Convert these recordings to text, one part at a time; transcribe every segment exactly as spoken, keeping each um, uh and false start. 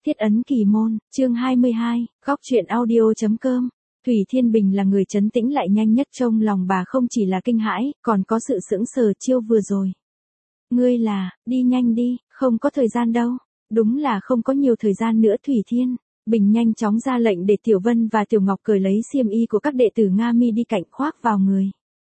Thiết ấn kỳ môn, chương hai mươi hai, góc truyện audio.com. Thủy Thiên Bình là người trấn tĩnh lại nhanh nhất, trong lòng bà không chỉ là kinh hãi, còn có sự sững sờ. Chiêu vừa rồi. Ngươi là, đi nhanh đi, không có thời gian đâu. Đúng là không có nhiều thời gian nữa. Thủy Thiên Bình nhanh chóng ra lệnh để Tiểu Vân và Tiểu Ngọc cởi lấy xiêm y của các đệ tử Nga Mi đi cạnh khoác vào người.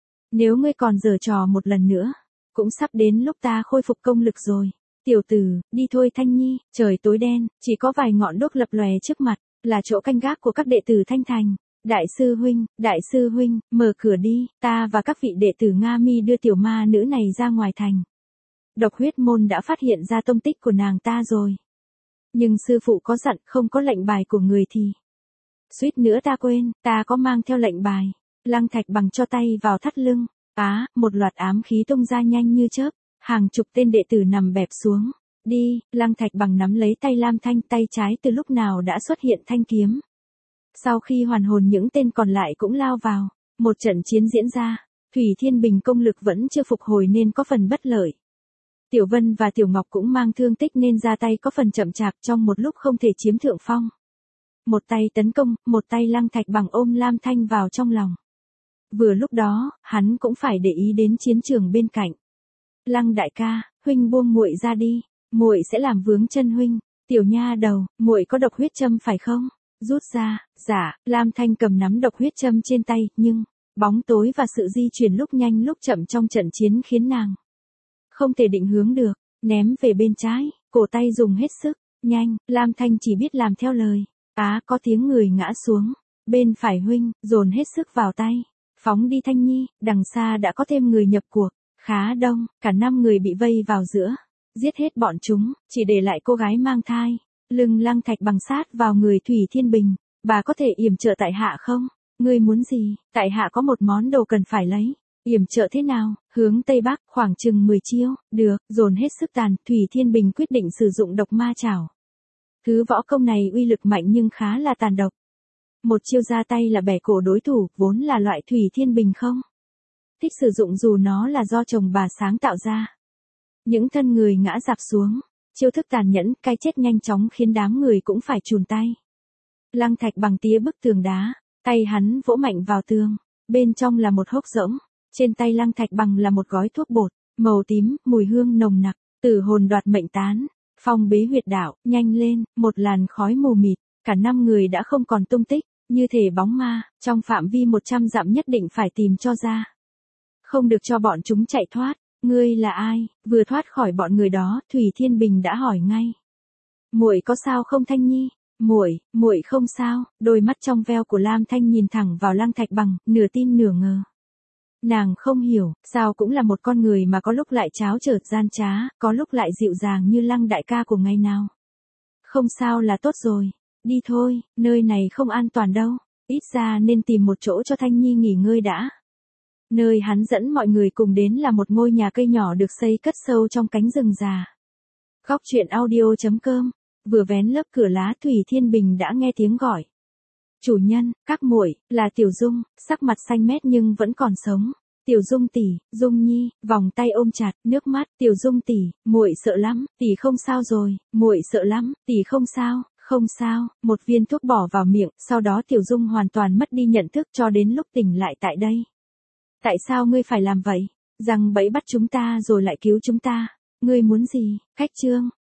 Nếu ngươi còn giở trò một lần nữa, cũng sắp đến lúc ta khôi phục công lực rồi. Tiểu tử, đi thôi Thanh Nhi. Trời tối đen, chỉ có vài ngọn đuốc lập lòe trước mặt, là chỗ canh gác của các đệ tử Thanh Thành. Đại sư huynh, đại sư huynh, mở cửa đi, ta và các vị đệ tử Nga Mi đưa tiểu ma nữ này ra ngoài thành. Độc huyết môn đã phát hiện ra tông tích của nàng ta rồi. Nhưng sư phụ có dặn không có lệnh bài của người thì... Suýt nữa ta quên, ta có mang theo lệnh bài. Lăng Thạch Bằng cho tay vào thắt lưng. Á, một loạt ám khí tung ra nhanh như chớp. Hàng chục tên đệ tử nằm bẹp xuống. Đi, Lăng Thạch Bằng nắm lấy tay Lam Thanh, tay trái từ lúc nào đã xuất hiện thanh kiếm. Sau khi hoàn hồn những tên còn lại cũng lao vào. Một trận chiến diễn ra. Thủy Thiên Bình công lực vẫn chưa phục hồi nên có phần bất lợi. Tiểu Vân và Tiểu Ngọc cũng mang thương tích nên ra tay có phần chậm chạp, trong một lúc không thể chiếm thượng phong. Một tay tấn công, một tay Lăng Thạch Bằng ôm Lam Thanh vào trong lòng. Vừa lúc đó, hắn cũng phải để ý đến chiến trường bên cạnh. Lăng đại ca, huynh buông muội ra đi, muội sẽ làm vướng chân huynh. Tiểu nha đầu, muội có độc huyết châm phải không? Rút ra. Dạ. Lam Thanh cầm nắm độc huyết châm trên tay, nhưng bóng tối và sự di chuyển lúc nhanh lúc chậm trong trận chiến khiến nàng không thể định hướng được. Ném về bên trái, cổ tay dùng hết sức. Nhanh, Lam Thanh chỉ biết làm theo lời. Á, có tiếng người ngã xuống. Bên phải huynh, dồn hết sức vào tay. Phóng đi Thanh Nhi, đằng xa đã có thêm người nhập cuộc. Khá đông, cả năm người bị vây vào giữa. Giết hết bọn chúng, chỉ để lại cô gái mang thai. Lưng Lăng Thạch Bằng sát vào người Thủy Thiên Bình. Bà có thể yểm trợ tại hạ không? Ngươi muốn gì? Tại hạ có một món đồ cần phải lấy. Yểm trợ thế nào? Hướng Tây Bắc, khoảng chừng mười chiêu. Được, dồn hết sức tàn, Thủy Thiên Bình quyết định sử dụng độc ma chảo. Thứ võ công này uy lực mạnh nhưng khá là tàn độc. Một chiêu ra tay là bẻ cổ đối thủ, vốn là loại Thủy Thiên Bình không thích sử dụng dù nó là do chồng bà sáng tạo ra. Những thân người ngã rạp xuống. Chiêu thức tàn nhẫn, cái chết nhanh chóng khiến đám người cũng phải chùn tay. Lăng Thạch Bằng tía bức tường đá, tay hắn vỗ mạnh vào tường. Bên trong là một hốc rỗng. Trên tay Lăng Thạch Bằng là một gói thuốc bột, màu tím, mùi hương nồng nặc. Tử hồn đoạt mệnh tán. Phong bế huyệt đạo, nhanh lên, một làn khói mù mịt. Cả năm người đã không còn tung tích, như thể bóng ma, trong phạm vi một trăm dặm nhất định phải tìm cho ra. Không được cho bọn chúng chạy thoát. Ngươi là ai? Vừa thoát khỏi bọn người đó, Thủy Thiên Bình đã hỏi ngay. Muội có sao không Thanh Nhi? Muội, muội không sao. Đôi mắt trong veo của Lam Thanh nhìn thẳng vào Lăng Thạch Bằng, nửa tin nửa ngờ. Nàng không hiểu, sao cũng là một con người mà có lúc lại tráo trở gian trá, có lúc lại dịu dàng như Lăng đại ca của ngày nào. Không sao là tốt rồi. Đi thôi, nơi này không an toàn đâu. Ít ra nên tìm một chỗ cho Thanh Nhi nghỉ ngơi đã. Nơi hắn dẫn mọi người cùng đến là một ngôi nhà cây nhỏ được xây cất sâu trong cánh rừng già. Góc truyện audio.com. Vừa vén lớp cửa lá, Thủy Thiên Bình đã nghe tiếng gọi. Chủ nhân, các muội, là Tiểu Dung, sắc mặt xanh mét nhưng vẫn còn sống. Tiểu Dung tỷ, Dung Nhi, vòng tay ôm chặt, nước mắt. Tiểu Dung tỷ, muội sợ lắm, tỷ không sao rồi, muội sợ lắm, tỷ không sao. Không sao. Một viên thuốc bỏ vào miệng, sau đó Tiểu Dung hoàn toàn mất đi nhận thức cho đến lúc tỉnh lại tại đây. Tại sao ngươi phải làm vậy? Rằng bẫy bắt chúng ta rồi lại cứu chúng ta. Ngươi muốn gì? Khách trương,